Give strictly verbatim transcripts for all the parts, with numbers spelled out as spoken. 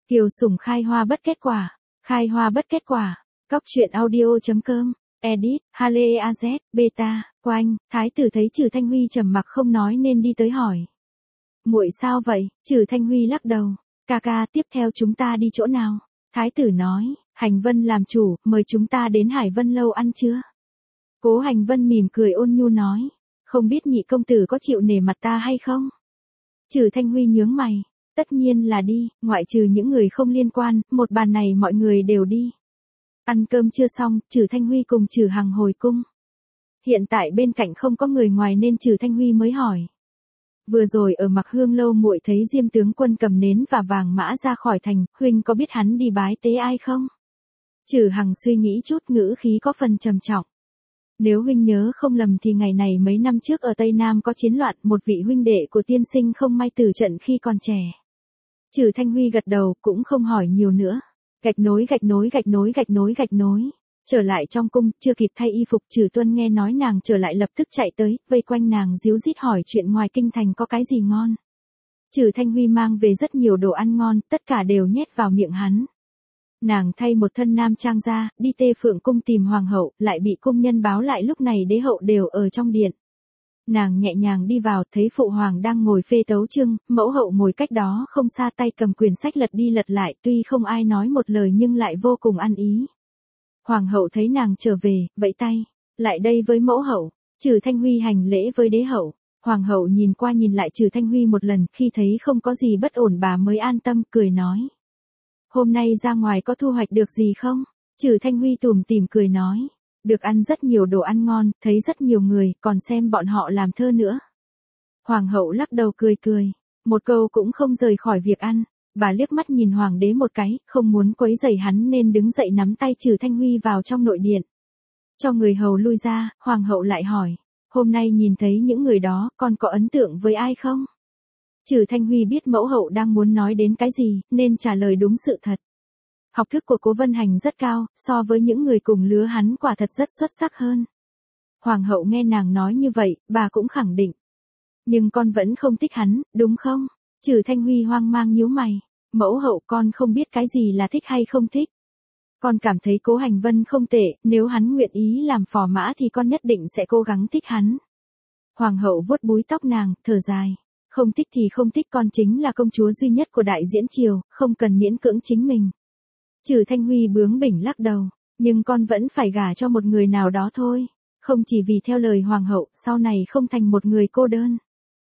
Kiều Sủng khai hoa bất kết quả, khai hoa bất kết quả. Cóc truyện audio chấm com, edit, Hale a zét, beta, Quanh, thái tử thấy Trừ Thanh Huy trầm mặc không nói nên đi tới hỏi. Muội sao vậy? Trừ Thanh Huy lắc đầu, ca ca tiếp theo chúng ta đi chỗ nào? Thái tử nói, Hành Vân làm chủ, mời chúng ta đến Hải Vân lâu ăn chưa? Cố Hành Vân mỉm cười ôn nhu nói, không biết nhị công tử có chịu nể mặt ta hay không? Trừ Thanh Huy nhướng mày, tất nhiên là đi, ngoại trừ những người không liên quan, một bàn này mọi người đều đi. Ăn cơm chưa xong, Trừ Thanh Huy cùng Trừ Hằng hồi cung. Hiện tại bên cạnh không có người ngoài nên Trừ Thanh Huy mới hỏi. Vừa rồi ở Mặc Hương lâu muội thấy Diêm tướng quân cầm nến và vàng mã ra khỏi thành, huynh có biết hắn đi bái tế ai không? Trừ Hằng suy nghĩ chút, ngữ khí có phần trầm trọng. Nếu huynh nhớ không lầm thì ngày này mấy năm trước ở Tây Nam có chiến loạn, một vị huynh đệ của tiên sinh không may tử trận khi còn trẻ. Trừ Thanh Huy gật đầu, cũng không hỏi nhiều nữa. Gạch nối gạch nối gạch nối gạch nối gạch nối. Trở lại trong cung, chưa kịp thay y phục, Trừ Tuân nghe nói nàng trở lại lập tức chạy tới, vây quanh nàng díu dít hỏi chuyện ngoài kinh thành có cái gì ngon. Trừ Thanh Huy mang về rất nhiều đồ ăn ngon, tất cả đều nhét vào miệng hắn. Nàng thay một thân nam trang ra, đi Tê Phượng cung tìm hoàng hậu, lại bị cung nhân báo lại lúc này đế hậu đều ở trong điện. Nàng nhẹ nhàng đi vào, thấy phụ hoàng đang ngồi phê tấu chương, mẫu hậu ngồi cách đó không xa, tay cầm quyển sách lật đi lật lại, tuy không ai nói một lời nhưng lại vô cùng ăn ý. Hoàng hậu thấy nàng trở về, vẫy tay, lại đây với mẫu hậu. Trừ Thanh Huy hành lễ với đế hậu. Hoàng hậu nhìn qua nhìn lại Trừ Thanh Huy một lần, khi thấy không có gì bất ổn bà mới an tâm, cười nói. Hôm nay ra ngoài có thu hoạch được gì không? Trừ Thanh Huy tủm tỉm cười nói. Được ăn rất nhiều đồ ăn ngon, thấy rất nhiều người, còn xem bọn họ làm thơ nữa. Hoàng hậu lắc đầu cười cười, một câu cũng không rời khỏi việc ăn. Bà liếc mắt nhìn hoàng đế một cái, không muốn quấy rầy hắn nên đứng dậy nắm tay Trừ Thanh Huy vào trong nội điện. Cho người hầu lui ra, hoàng hậu lại hỏi, hôm nay nhìn thấy những người đó, con có ấn tượng với ai không? Trừ Thanh Huy biết mẫu hậu đang muốn nói đến cái gì, nên trả lời đúng sự thật. Học thức của Cố Vân Hành rất cao, so với những người cùng lứa hắn quả thật rất xuất sắc hơn. Hoàng hậu nghe nàng nói như vậy, bà cũng khẳng định. Nhưng con vẫn không thích hắn, đúng không? Trừ Thanh Huy hoang mang nhíu mày. Mẫu hậu, con không biết cái gì là thích hay không thích. Con cảm thấy Cố Hành Vân không tệ, nếu hắn nguyện ý làm phò mã thì con nhất định sẽ cố gắng thích hắn. Hoàng hậu vuốt búi tóc nàng, thở dài. Không thích thì không thích, con chính là công chúa duy nhất của đại diễn triều, không cần miễn cưỡng chính mình. Trừ Thanh Huy bướng bỉnh lắc đầu, nhưng con vẫn phải gả cho một người nào đó thôi, không chỉ vì theo lời hoàng hậu, sau này không thành một người cô đơn.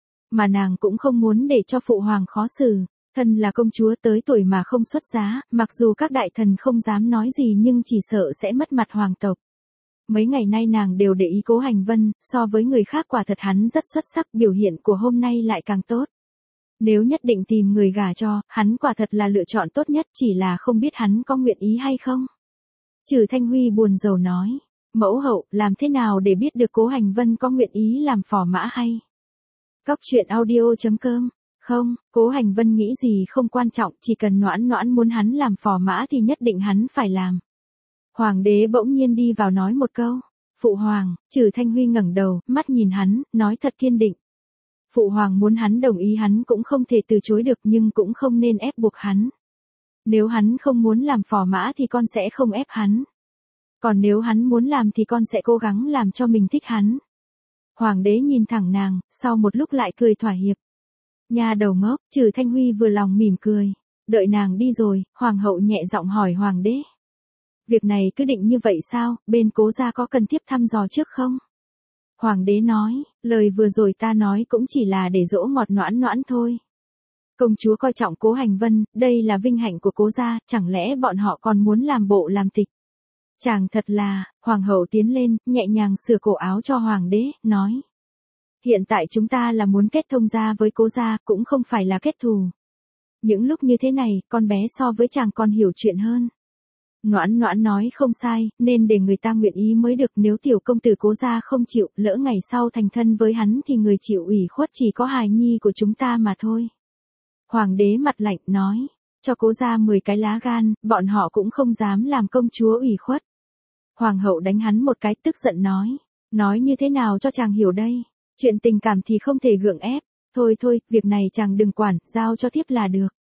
Mà nàng cũng không muốn để cho phụ hoàng khó xử, thân là công chúa tới tuổi mà không xuất giá, mặc dù các đại thần không dám nói gì nhưng chỉ sợ sẽ mất mặt hoàng tộc. Mấy ngày nay nàng đều để ý Cố Hành Vân, so với người khác quả thật hắn rất xuất sắc, biểu hiện của hôm nay lại càng tốt. Nếu nhất định tìm người gả cho, hắn quả thật là lựa chọn tốt nhất, chỉ là không biết hắn có nguyện ý hay không. Trừ Thanh Huy buồn rầu nói, mẫu hậu, làm thế nào để biết được Cố Hành Vân có nguyện ý làm phò mã hay? Cóc truyện audio chấm com, không, Cố Hành Vân nghĩ gì không quan trọng, chỉ cần Noãn Noãn muốn hắn làm phò mã thì nhất định hắn phải làm. Hoàng đế bỗng nhiên đi vào nói một câu, phụ hoàng. Trừ Thanh Huy ngẩng đầu, mắt nhìn hắn, nói thật kiên định. Phụ hoàng muốn hắn đồng ý hắn cũng không thể từ chối được, nhưng cũng không nên ép buộc hắn. Nếu hắn không muốn làm phò mã thì con sẽ không ép hắn. Còn nếu hắn muốn làm thì con sẽ cố gắng làm cho mình thích hắn. Hoàng đế nhìn thẳng nàng, sau một lúc lại cười thỏa hiệp. Nha đầu ngốc. Trừ Thanh Huy vừa lòng mỉm cười. Đợi nàng đi rồi, hoàng hậu nhẹ giọng hỏi hoàng đế. Việc này cứ định như vậy sao, bên Cố gia có cần tiếp thăm dò trước không? Hoàng đế nói, lời vừa rồi ta nói cũng chỉ là để dỗ ngọt Noãn Noãn thôi. Công chúa coi trọng Cố Hành Vân, đây là vinh hạnh của Cố gia, chẳng lẽ bọn họ còn muốn làm bộ làm tịch? Chàng thật là. Hoàng hậu tiến lên, nhẹ nhàng sửa cổ áo cho hoàng đế, nói. Hiện tại chúng ta là muốn kết thông gia với Cố gia, cũng không phải là kết thù. Những lúc như thế này, con bé so với chàng còn hiểu chuyện hơn. Noãn Noãn nói không sai, nên để người ta nguyện ý mới được, nếu tiểu công tử Cố gia không chịu, lỡ ngày sau thành thân với hắn thì người chịu ủy khuất chỉ có hài nhi của chúng ta mà thôi. Hoàng đế mặt lạnh nói, cho Cố gia mười cái lá gan, bọn họ cũng không dám làm công chúa ủy khuất. Hoàng hậu đánh hắn một cái, tức giận nói, nói như thế nào cho chàng hiểu đây, chuyện tình cảm thì không thể gượng ép, thôi thôi, việc này chàng đừng quản, giao cho thiếp là được.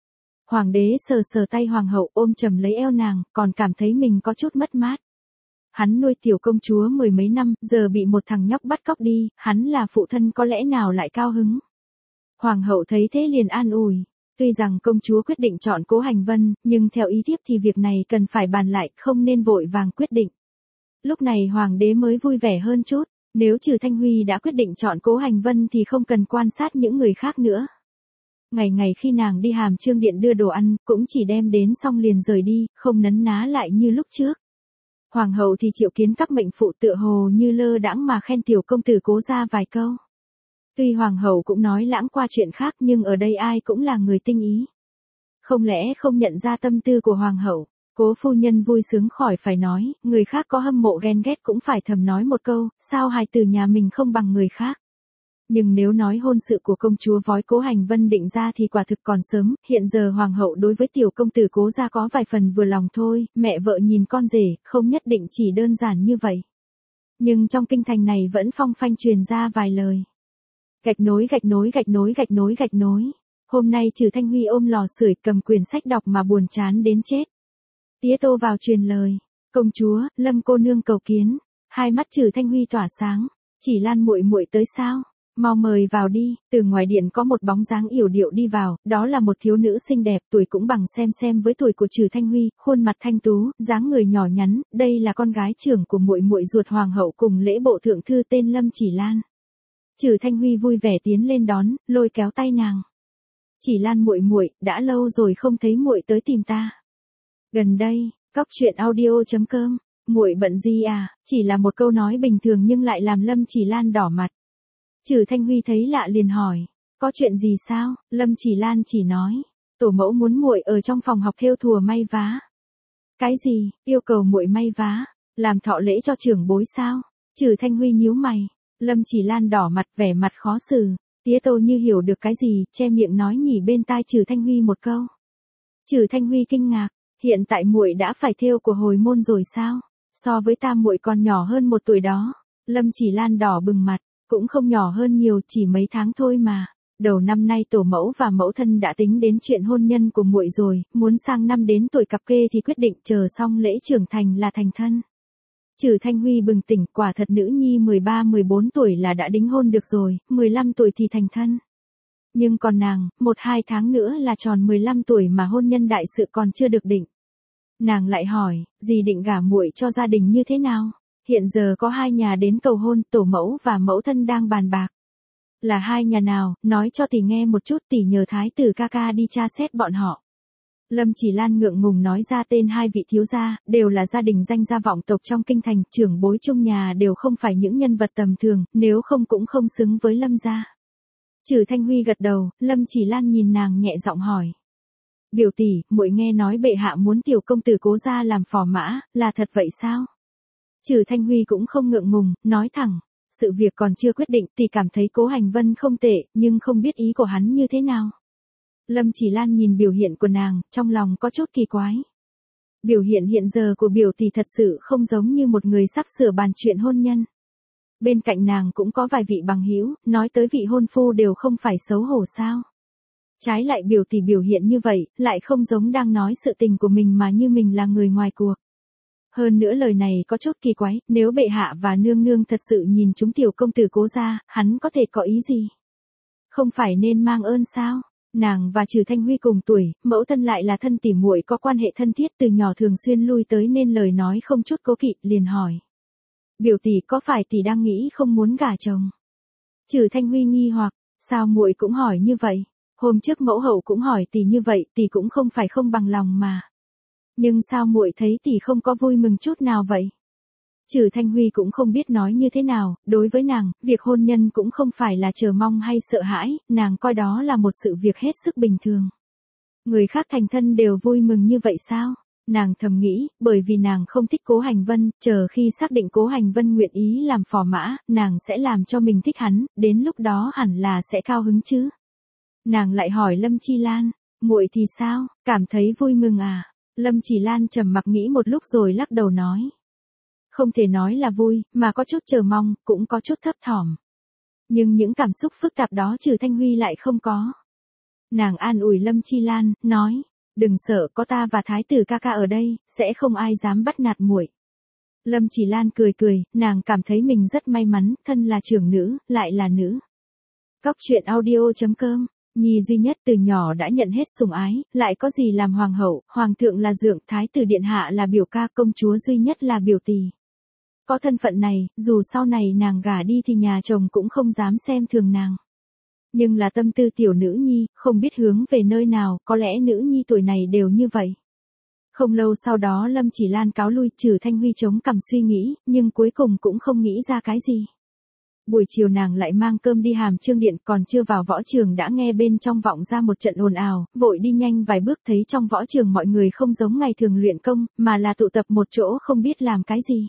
Hoàng đế sờ sờ tay hoàng hậu ôm chầm lấy eo nàng, còn cảm thấy mình có chút mất mát. Hắn nuôi tiểu công chúa mười mấy năm, giờ bị một thằng nhóc bắt cóc đi, hắn là phụ thân có lẽ nào lại cao hứng. Hoàng hậu thấy thế liền an ủi. Tuy rằng công chúa quyết định chọn Cố Hành Vân, nhưng theo ý thiếp thì việc này cần phải bàn lại, không nên vội vàng quyết định. Lúc này hoàng đế mới vui vẻ hơn chút, nếu Trừ Thanh Huy đã quyết định chọn Cố Hành Vân thì không cần quan sát những người khác nữa. Ngày ngày khi nàng đi Hàm Chương Điện đưa đồ ăn, cũng chỉ đem đến xong liền rời đi, không nấn ná lại như lúc trước. Hoàng hậu thì triệu kiến các mệnh phụ tựa hồ như lơ đãng mà khen tiểu công tử Cố gia vài câu. Tuy hoàng hậu cũng nói lãng qua chuyện khác nhưng ở đây ai cũng là người tinh ý. Không lẽ không nhận ra tâm tư của hoàng hậu, Cố phu nhân vui sướng khỏi phải nói, người khác có hâm mộ ghen ghét cũng phải thầm nói một câu, sao hài tử nhà mình không bằng người khác. Nhưng nếu nói hôn sự của công chúa vói Cố Hành Vân định ra thì quả thực còn sớm, hiện giờ hoàng hậu đối với tiểu công tử Cố gia có vài phần vừa lòng thôi, mẹ vợ nhìn con rể, không nhất định chỉ đơn giản như vậy. Nhưng trong kinh thành này vẫn phong phanh truyền ra vài lời. Gạch nối gạch nối gạch nối gạch nối gạch nối. Hôm nay Trừ Thanh Huy ôm lò sưởi cầm quyển sách đọc mà buồn chán đến chết. Tía Tô vào truyền lời, công chúa, Lâm cô nương cầu kiến. Hai mắt Trừ Thanh Huy tỏa sáng, Chỉ Lan muội muội tới sao? Mau mời vào đi. Từ ngoài điện có một bóng dáng yểu điệu đi vào, đó là một thiếu nữ xinh đẹp, tuổi cũng bằng xem xem với tuổi của Trừ Thanh Huy, khuôn mặt thanh tú, dáng người nhỏ nhắn, đây là con gái trưởng của muội muội ruột hoàng hậu cùng lễ bộ thượng thư tên Lâm Chỉ Lan. Trừ Thanh Huy vui vẻ tiến lên đón, lôi kéo tay nàng. Chỉ Lan muội muội, đã lâu rồi không thấy muội tới tìm ta. Gần đây, cóc truyện audio chấm com, muội bận gì à? Chỉ là một câu nói bình thường nhưng lại làm Lâm Chỉ Lan đỏ mặt. Trừ Thanh Huy thấy lạ liền hỏi, có chuyện gì sao? Lâm Chỉ Lan chỉ nói, tổ mẫu muốn muội ở trong phòng học thêu thùa may vá. Cái gì? Yêu cầu muội may vá, làm thọ lễ cho trưởng bối sao? Trừ Thanh Huy nhíu mày. Lâm Chỉ Lan đỏ mặt vẻ mặt khó xử, tía Tô như hiểu được cái gì, che miệng nói nhỉ bên tai Trừ Thanh Huy một câu. Trừ Thanh Huy kinh ngạc, hiện tại muội đã phải thêu của hồi môn rồi sao? So với ta muội còn nhỏ hơn một tuổi đó. Lâm Chỉ Lan đỏ bừng mặt, cũng không nhỏ hơn nhiều, chỉ mấy tháng thôi mà. Đầu năm nay tổ mẫu và mẫu thân đã tính đến chuyện hôn nhân của muội rồi, muốn sang năm đến tuổi cặp kê thì quyết định chờ xong lễ trưởng thành là thành thân. Trừ Thanh Huy bừng tỉnh, quả thật nữ nhi mười ba mười bốn tuổi là đã đính hôn được rồi, mười lăm tuổi thì thành thân. Nhưng còn nàng, một hai tháng nữa là tròn mười lăm tuổi mà hôn nhân đại sự còn chưa được định. Nàng lại hỏi, dì định gả muội cho gia đình như thế nào? Hiện giờ có hai nhà đến cầu hôn, tổ mẫu và mẫu thân đang bàn bạc. Là hai nhà nào, nói cho tỷ nghe một chút, tỷ nhờ thái tử ca ca đi tra xét bọn họ. Lâm Chỉ Lan ngượng ngùng nói ra tên hai vị thiếu gia, đều là gia đình danh gia vọng tộc trong kinh thành, trưởng bối chung nhà đều không phải những nhân vật tầm thường, nếu không cũng không xứng với Lâm gia. Trừ Thanh Huy gật đầu, Lâm Chỉ Lan nhìn nàng nhẹ giọng hỏi. Biểu tỷ, muội nghe nói bệ hạ muốn tiểu công tử Cố gia làm phò mã, là thật vậy sao? Trừ Thanh Huy cũng không ngượng ngùng, nói thẳng. Sự việc còn chưa quyết định, tỷ cảm thấy Cố Hành Vân không tệ, nhưng không biết ý của hắn như thế nào. Lâm Chỉ Lan nhìn biểu hiện của nàng, trong lòng có chút kỳ quái. Biểu hiện hiện giờ của biểu tỷ thật sự không giống như một người sắp sửa bàn chuyện hôn nhân. Bên cạnh nàng cũng có vài vị bằng hữu, nói tới vị hôn phu đều không phải xấu hổ sao. Trái lại biểu tỷ biểu hiện như vậy, lại không giống đang nói sự tình của mình mà như mình là người ngoài cuộc. Hơn nữa lời này có chút kỳ quái, nếu bệ hạ và nương nương thật sự nhìn chúng tiểu công tử Cố gia, hắn có thể có ý gì? Không phải nên mang ơn sao? Nàng và Trừ Thanh Huy cùng tuổi, mẫu thân lại là thân tỉ muội có quan hệ thân thiết từ nhỏ thường xuyên lui tới nên lời nói không chút cố kỵ, liền hỏi. Biểu tỷ có phải tỷ đang nghĩ không muốn gả chồng? Trừ Thanh Huy nghi hoặc, sao muội cũng hỏi như vậy? Hôm trước mẫu hậu cũng hỏi tỷ như vậy, tỷ cũng không phải không bằng lòng mà. Nhưng sao muội thấy tỷ không có vui mừng chút nào vậy? Trừ Thanh Huy cũng không biết nói như thế nào, đối với nàng, việc hôn nhân cũng không phải là chờ mong hay sợ hãi, nàng coi đó là một sự việc hết sức bình thường. Người khác thành thân đều vui mừng như vậy sao? Nàng thầm nghĩ, bởi vì nàng không thích Cố Hành Vân, chờ khi xác định Cố Hành Vân nguyện ý làm phò mã, nàng sẽ làm cho mình thích hắn, đến lúc đó hẳn là sẽ cao hứng chứ. Nàng lại hỏi Lâm Chi Lan, muội thì sao, cảm thấy vui mừng à? Lâm Chỉ Lan trầm mặc nghĩ một lúc rồi lắc đầu nói. Không thể nói là vui, mà có chút chờ mong, cũng có chút thấp thỏm. Nhưng những cảm xúc phức tạp đó Trừ Thanh Huy lại không có. Nàng an ủi Lâm Chi Lan, nói, Đừng sợ, có ta và thái tử ca ca ở đây, sẽ không ai dám bắt nạt muội. Lâm Chỉ Lan cười cười, nàng cảm thấy mình rất may mắn, thân là trưởng nữ, lại là nữ. Cóc truyện audio chấm com, nhi duy nhất từ nhỏ đã nhận hết sủng ái, lại có gì làm hoàng hậu, hoàng thượng là dượng, thái tử điện hạ là biểu ca, công chúa duy nhất là biểu tỳ. Có thân phận này, dù sau này nàng gả đi thì nhà chồng cũng không dám xem thường nàng. Nhưng là tâm tư tiểu nữ nhi, không biết hướng về nơi nào, có lẽ nữ nhi tuổi này đều như vậy. Không lâu sau đó Lâm Chỉ Lan cáo lui, Trừ Thanh Huy chống cằm suy nghĩ, nhưng cuối cùng cũng không nghĩ ra cái gì. Buổi chiều nàng lại mang cơm đi Hàm Chương Điện, còn chưa vào võ trường đã nghe bên trong vọng ra một trận ồn ào, vội đi nhanh vài bước thấy trong võ trường mọi người không giống ngày thường luyện công, mà là tụ tập một chỗ không biết làm cái gì.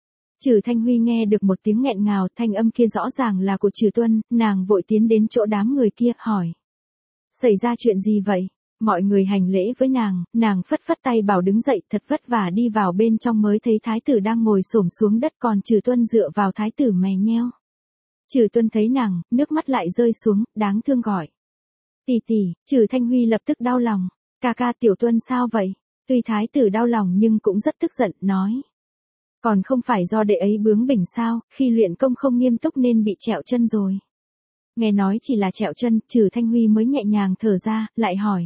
Trừ Thanh Huy nghe được một tiếng nghẹn ngào, thanh âm kia rõ ràng là của Trừ Tuân, nàng vội tiến đến chỗ đám người kia, hỏi. Xảy ra chuyện gì vậy? Mọi người hành lễ với nàng, nàng phất phất tay bảo đứng dậy, thật vất vả đi vào bên trong mới thấy thái tử đang ngồi xổm xuống đất, còn Trừ Tuân dựa vào thái tử mè nheo. Trừ Tuân thấy nàng, nước mắt lại rơi xuống, đáng thương gọi. Tỷ tỷ. Trừ Thanh Huy lập tức đau lòng. Ca ca, Tiểu Tuân sao vậy? Tuy thái tử đau lòng nhưng cũng rất tức giận, nói. Còn không phải do đệ ấy bướng bỉnh sao, khi luyện công không nghiêm túc nên bị trẹo chân rồi. Nghe nói chỉ là trẹo chân, Trừ Thanh Huy mới nhẹ nhàng thở ra, lại hỏi.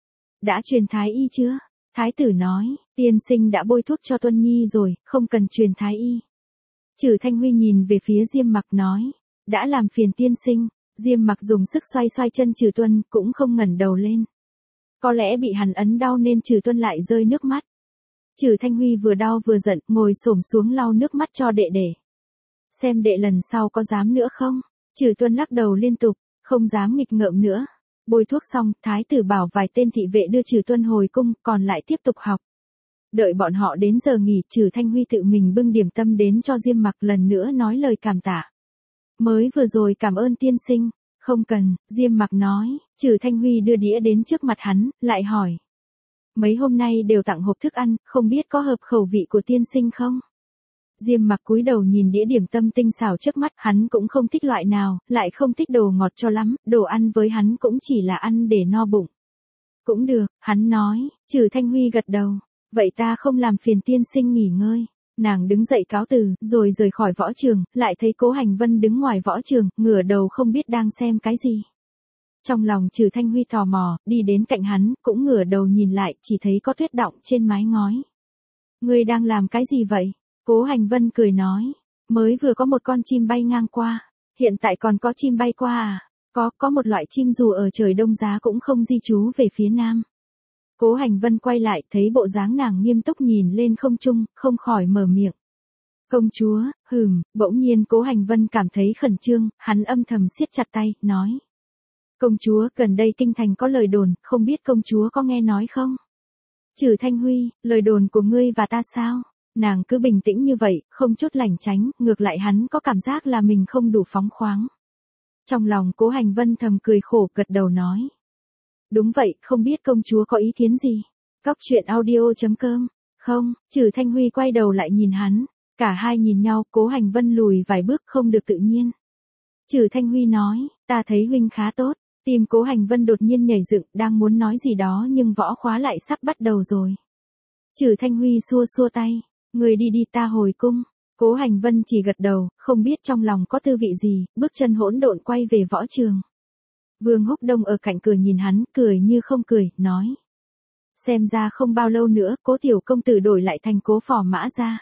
Đã truyền thái y chưa? Thái tử nói, tiên sinh đã bôi thuốc cho Tuân Nhi rồi, không cần truyền thái y. Trừ Thanh Huy nhìn về phía Diêm Mặc nói, đã làm phiền tiên sinh. Diêm Mặc dùng sức xoay xoay chân Trừ Tuân, cũng không ngẩng đầu lên. Có lẽ bị hắn ấn đau nên Trừ Tuân lại rơi nước mắt. Trừ Thanh Huy vừa đau vừa giận, ngồi xổm xuống lau nước mắt cho đệ đệ. Xem đệ lần sau có dám nữa không? Trừ Tuân lắc đầu liên tục, không dám nghịch ngợm nữa. Bôi thuốc xong, thái tử bảo vài tên thị vệ đưa Trừ Tuân hồi cung, còn lại tiếp tục học. Đợi bọn họ đến giờ nghỉ, Trừ Thanh Huy tự mình bưng điểm tâm đến cho Diêm Mặc, lần nữa nói lời cảm tạ. Mới vừa rồi cảm ơn tiên sinh. Không cần, Diêm Mặc nói. Trừ Thanh Huy đưa đĩa đến trước mặt hắn, lại hỏi. Mấy hôm nay đều tặng hộp thức ăn, không biết có hợp khẩu vị của tiên sinh không? Diêm Mặc cúi đầu nhìn đĩa điểm tâm tinh xảo trước mắt, hắn cũng không thích loại nào, lại không thích đồ ngọt cho lắm, đồ ăn với hắn cũng chỉ là ăn để no bụng. Cũng được, hắn nói. Trừ Thanh Huy gật đầu. Vậy ta không làm phiền tiên sinh nghỉ ngơi. Nàng đứng dậy cáo từ, rồi rời khỏi võ trường, lại thấy Cố Hành Vân đứng ngoài võ trường, ngửa đầu không biết đang xem cái gì. Trong lòng Trừ Thanh Huy tò mò, đi đến cạnh hắn, cũng ngửa đầu nhìn lại, chỉ thấy có tuyết đọng trên mái ngói. Ngươi đang làm cái gì vậy? Cố Hành Vân cười nói. Mới vừa có một con chim bay ngang qua. Hiện tại còn có chim bay qua à? Có, có một loại chim dù ở trời đông giá cũng không di trú về phía nam. Cố Hành Vân quay lại, thấy bộ dáng nàng nghiêm túc nhìn lên không trung, không khỏi mở miệng. Công chúa, hừm, bỗng nhiên Cố Hành Vân cảm thấy khẩn trương, hắn âm thầm siết chặt tay, nói. Công chúa, gần đây kinh thành có lời đồn, không biết công chúa có nghe nói không? Trừ Thanh Huy, lời đồn của ngươi và ta sao? Nàng cứ bình tĩnh như vậy, không chút lảng tránh, ngược lại hắn có cảm giác là mình không đủ phóng khoáng. Trong lòng Cố Hành Vân thầm cười khổ, gật đầu nói. Đúng vậy, không biết công chúa có ý kiến gì? Cóc truyện audio chấm com. Không, Trừ Thanh Huy quay đầu lại nhìn hắn. Cả hai nhìn nhau, Cố Hành Vân lùi vài bước không được tự nhiên. Trừ Thanh Huy nói, ta thấy huynh khá tốt. Tim Cố Hành Vân đột nhiên nhảy dựng, đang muốn nói gì đó nhưng võ khóa lại sắp bắt đầu rồi. Trừ Thanh Huy xua xua tay. Người đi đi, ta hồi cung. Cố Hành Vân chỉ gật đầu, không biết trong lòng có tư vị gì, bước chân hỗn độn quay về võ trường. Vương Húc Đông ở cạnh cửa nhìn hắn, cười như không cười, nói. Xem ra không bao lâu nữa, Cố tiểu công tử đổi lại thành Cố Phò Mã Gia.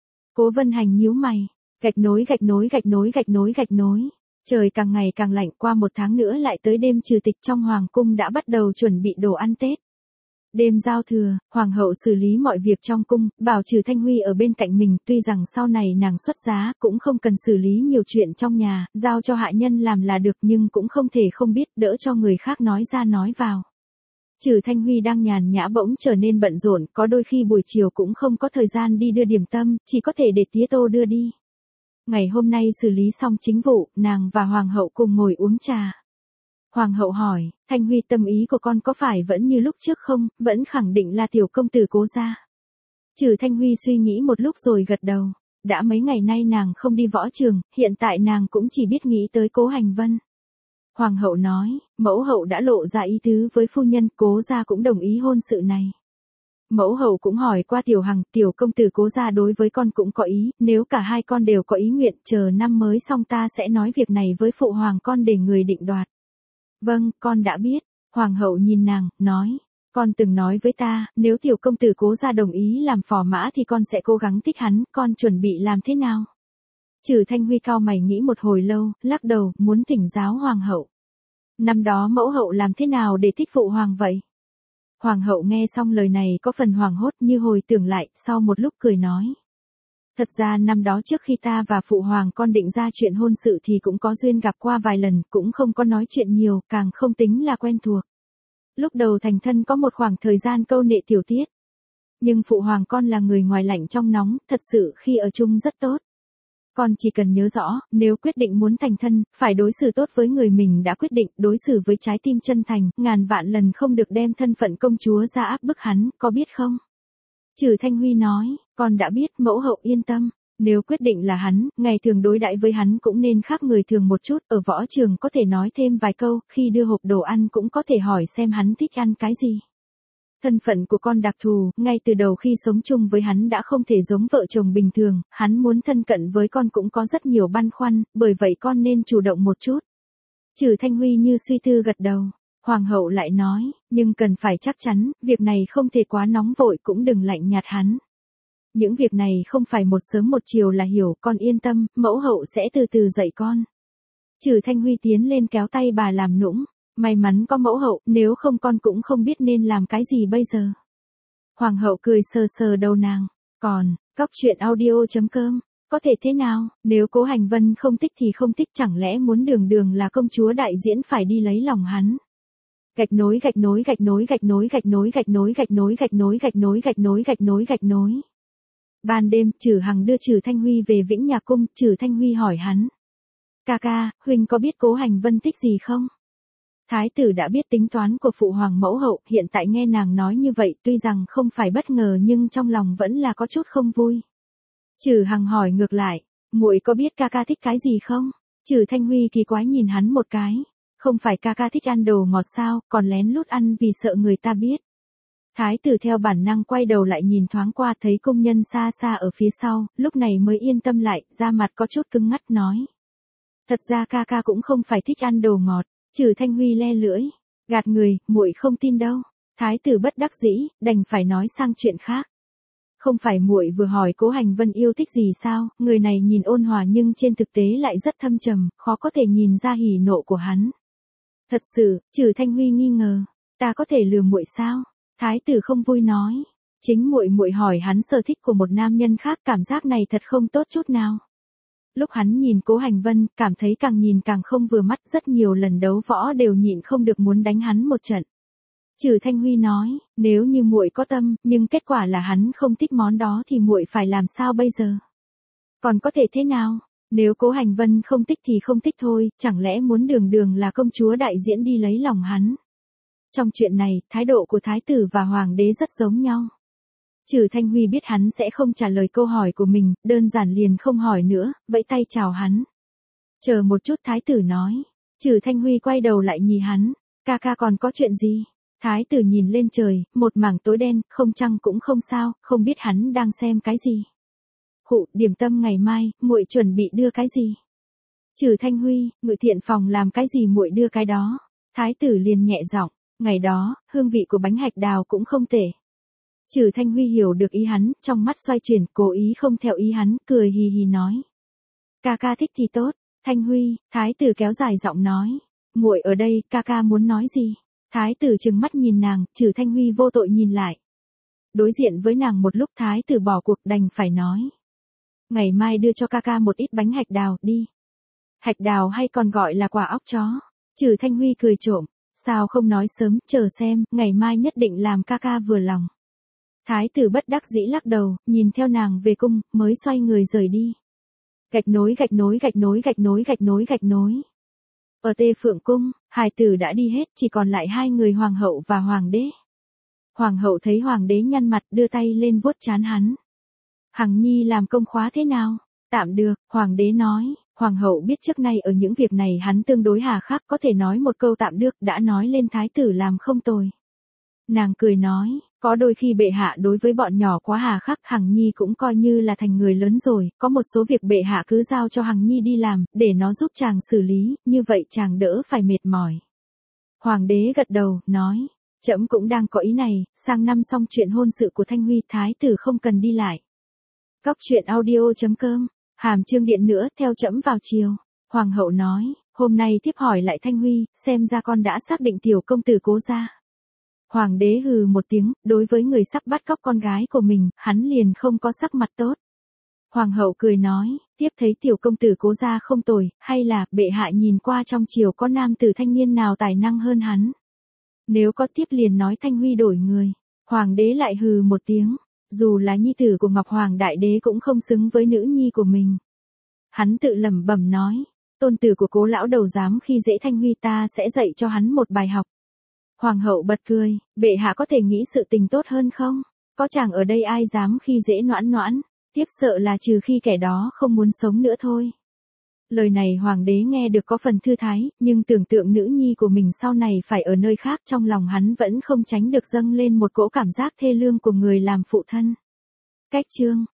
Cố Vân Hành nhíu mày, gạch nối gạch nối gạch nối gạch nối gạch nối. Trời càng ngày càng lạnh, qua một tháng nữa lại tới đêm trừ tịch, trong hoàng cung đã bắt đầu chuẩn bị đồ ăn Tết. Đêm giao thừa, hoàng hậu xử lý mọi việc trong cung, bảo Trừ Thanh Huy ở bên cạnh mình, tuy rằng sau này nàng xuất giá, cũng không cần xử lý nhiều chuyện trong nhà, giao cho hạ nhân làm là được, nhưng cũng không thể không biết, đỡ cho người khác nói ra nói vào. Trừ Thanh Huy đang nhàn nhã bỗng trở nên bận rộn, có đôi khi buổi chiều cũng không có thời gian đi đưa điểm tâm, chỉ có thể để tía Tô đưa đi. Ngày hôm nay xử lý xong chính vụ, nàng và hoàng hậu cùng ngồi uống trà. Hoàng hậu hỏi, Thanh Huy, tâm ý của con có phải vẫn như lúc trước không, vẫn khẳng định là tiểu công tử Cố gia? Trừ Thanh Huy suy nghĩ một lúc rồi gật đầu. Đã mấy ngày nay nàng không đi võ trường, hiện tại nàng cũng chỉ biết nghĩ tới Cố Hành Vân. Hoàng hậu nói, mẫu hậu đã lộ ra ý tứ với phu nhân, Cố gia cũng đồng ý hôn sự này. Mẫu hậu cũng hỏi qua Tiểu Hằng, tiểu công tử Cố gia đối với con cũng có ý, nếu cả hai con đều có ý nguyện, chờ năm mới xong ta sẽ nói việc này với phụ hoàng con để người định đoạt. Vâng, con đã biết. Hoàng hậu nhìn nàng, nói, con từng nói với ta, nếu tiểu công tử Cố gia đồng ý làm phò mã thì con sẽ cố gắng thích hắn, con chuẩn bị làm thế nào? Trừ Thanh Huy cau mày nghĩ một hồi lâu, lắc đầu, muốn thỉnh giáo hoàng hậu. Năm đó mẫu hậu làm thế nào để thích phụ hoàng vậy? Hoàng hậu nghe xong lời này có phần hoảng hốt, như hồi tưởng lại, sau một lúc cười nói. Thật ra năm đó trước khi ta và phụ hoàng con định ra chuyện hôn sự thì cũng có duyên gặp qua vài lần, cũng không có nói chuyện nhiều, càng không tính là quen thuộc. Lúc đầu thành thân có một khoảng thời gian câu nệ tiểu tiết. Nhưng phụ hoàng con là người ngoài lạnh trong nóng, thật sự khi ở chung rất tốt. Con chỉ cần nhớ rõ, nếu quyết định muốn thành thân, phải đối xử tốt với người mình đã quyết định, đối xử với trái tim chân thành, ngàn vạn lần không được đem thân phận công chúa ra áp bức hắn, có biết không? Trừ Thanh Huy nói, con đã biết, mẫu hậu yên tâm. Nếu quyết định là hắn, ngày thường đối đãi với hắn cũng nên khác người thường một chút, ở võ trường có thể nói thêm vài câu, khi đưa hộp đồ ăn cũng có thể hỏi xem hắn thích ăn cái gì. Thân phận của con đặc thù, ngay từ đầu khi sống chung với hắn đã không thể giống vợ chồng bình thường, hắn muốn thân cận với con cũng có rất nhiều băn khoăn, bởi vậy con nên chủ động một chút. Trừ Thanh Huy như suy tư gật đầu. Hoàng hậu lại nói, nhưng cần phải chắc chắn, việc này không thể quá nóng vội, cũng đừng lạnh nhạt hắn. Những việc này không phải một sớm một chiều là hiểu, con yên tâm, mẫu hậu sẽ từ từ dạy con. Trừ Thanh Huy tiến lên kéo tay bà làm nũng. May mắn có mẫu hậu, nếu không con cũng không biết nên làm cái gì bây giờ. Hoàng hậu cười sờ sờ đầu nàng. Còn, cóc truyện audio chấm com, có thể thế nào, nếu Cố Hành Vân không thích thì không thích, chẳng lẽ muốn đường đường là công chúa đại diễn phải đi lấy lòng hắn. Gạch nối gạch nối gạch nối gạch nối gạch nối gạch nối gạch nối gạch nối gạch nối gạch nối gạch nối gạch nối. Ban đêm, Trừ Hằng đưa Trừ Thanh Huy về Vĩnh Nhạc Cung, Trừ Thanh Huy hỏi hắn. Ca ca, huynh có biết Cố Hành Vân thích gì không? Thái tử đã biết tính toán của phụ hoàng mẫu hậu, hiện tại nghe nàng nói như vậy, tuy rằng không phải bất ngờ nhưng trong lòng vẫn là có chút không vui. Trừ Hằng hỏi ngược lại, muội có biết ca ca thích cái gì không? Trừ Thanh Huy kỳ quái nhìn hắn một cái, không phải ca ca thích ăn đồ ngọt sao, còn lén lút ăn vì sợ người ta biết. Thái tử theo bản năng quay đầu lại nhìn thoáng qua, thấy công nhân xa xa ở phía sau, lúc này mới yên tâm lại, da mặt có chút cứng ngắt nói. Thật ra ca ca cũng không phải thích ăn đồ ngọt. Trừ Thanh Huy le lưỡi, gạt người, muội không tin đâu. Thái tử bất đắc dĩ, đành phải nói sang chuyện khác. Không phải muội vừa hỏi Cố Hành Vân yêu thích gì sao? Người này nhìn ôn hòa nhưng trên thực tế lại rất thâm trầm, khó có thể nhìn ra hỉ nộ của hắn. Thật sự, Trừ Thanh Huy nghi ngờ, ta có thể lừa muội sao? Thái tử không vui nói, chính muội muội hỏi hắn sở thích của một nam nhân khác, cảm giác này thật không tốt chút nào. Lúc hắn nhìn Cố Hành Vân, cảm thấy càng nhìn càng không vừa mắt, rất nhiều lần đấu võ đều nhịn không được muốn đánh hắn một trận. Trừ Thanh Huy nói, nếu như muội có tâm, nhưng kết quả là hắn không thích món đó thì muội phải làm sao bây giờ? Còn có thể thế nào? Nếu Cố Hành Vân không thích thì không thích thôi, chẳng lẽ muốn đường đường là công chúa đại diễn đi lấy lòng hắn? Trong chuyện này, thái độ của thái tử và hoàng đế rất giống nhau. Trừ Thanh Huy biết hắn sẽ không trả lời câu hỏi của mình, đơn giản liền không hỏi nữa, vẫy tay chào hắn. Chờ một chút, thái tử nói. Trừ Thanh Huy quay đầu lại nhìn hắn, ca ca còn có chuyện gì? Thái tử nhìn lên trời, một mảng tối đen, không trăng cũng không sao, không biết hắn đang xem cái gì. Khụ, điểm tâm ngày mai, muội chuẩn bị đưa cái gì? Trừ Thanh Huy, ngự thiện phòng làm cái gì muội đưa cái đó. Thái tử liền nhẹ giọng, ngày đó, hương vị của bánh hạch đào cũng không tệ. Trừ Thanh Huy hiểu được ý hắn, trong mắt xoay chuyển, cố ý không theo ý hắn, cười hì hì nói. Ca ca thích thì tốt. Thanh Huy, thái tử kéo dài giọng nói. Muội ở đây, ca ca muốn nói gì? Thái tử trừng mắt nhìn nàng, Trừ Thanh Huy vô tội nhìn lại. Đối diện với nàng một lúc, thái tử bỏ cuộc, đành phải nói. Ngày mai đưa cho ca ca một ít bánh hạch đào, đi. Hạch đào hay còn gọi là quả óc chó. Trừ Thanh Huy cười trộm, sao không nói sớm, chờ xem, ngày mai nhất định làm ca ca vừa lòng. Thái tử bất đắc dĩ lắc đầu, nhìn theo nàng về cung, mới xoay người rời đi. Gạch nối gạch nối gạch nối gạch nối gạch nối gạch nối. Ở Tê Phượng Cung, hài tử đã đi hết, chỉ còn lại hai người hoàng hậu và hoàng đế. Hoàng hậu thấy hoàng đế nhăn mặt, đưa tay lên vuốt trán hắn. Hằng nhi làm công khóa thế nào? Tạm được, hoàng đế nói, Hoàng hậu biết trước nay ở những việc này hắn tương đối hà khắc, có thể nói một câu tạm được, đã nói lên thái tử làm không tồi. Nàng cười nói, có đôi khi bệ hạ đối với bọn nhỏ quá hà khắc, Hằng Nhi cũng coi như là thành người lớn rồi, có một số việc bệ hạ cứ giao cho Hằng Nhi đi làm, để nó giúp chàng xử lý, như vậy chàng đỡ phải mệt mỏi. Hoàng đế gật đầu, nói, trẫm cũng đang có ý này, sang năm xong chuyện hôn sự của Thanh Huy, thái tử không cần đi lại. Cóc truyện audio chấm com, hàm chương điện nữa, theo trẫm vào chiều. Hoàng hậu nói, hôm nay tiếp hỏi lại Thanh Huy, xem ra con đã xác định tiểu công tử Cố gia. Hoàng đế hừ một tiếng, đối với người sắp bắt cóc con gái của mình, hắn liền không có sắc mặt tốt. Hoàng hậu cười nói, tiếp thấy tiểu công tử Cố gia không tồi, hay là bệ hạ nhìn qua trong triều có nam tử thanh niên nào tài năng hơn hắn. Nếu có tiếp liền nói Thanh Huy đổi người. Hoàng đế lại hừ một tiếng, dù là nhi tử của Ngọc Hoàng Đại Đế cũng không xứng với nữ nhi của mình. Hắn tự lẩm bẩm nói, tôn tử của Cố lão đầu dám khi dễ Thanh Huy, ta sẽ dạy cho hắn một bài học. Hoàng hậu bật cười, bệ hạ có thể nghĩ sự tình tốt hơn không? Có chàng ở đây ai dám khi dễ Noãn Noãn, tiếp sợ là trừ khi kẻ đó không muốn sống nữa thôi. Lời này hoàng đế nghe được có phần thư thái, nhưng tưởng tượng nữ nhi của mình sau này phải ở nơi khác, trong lòng hắn vẫn không tránh được dâng lên một cỗ cảm giác thê lương của người làm phụ thân. Cách chương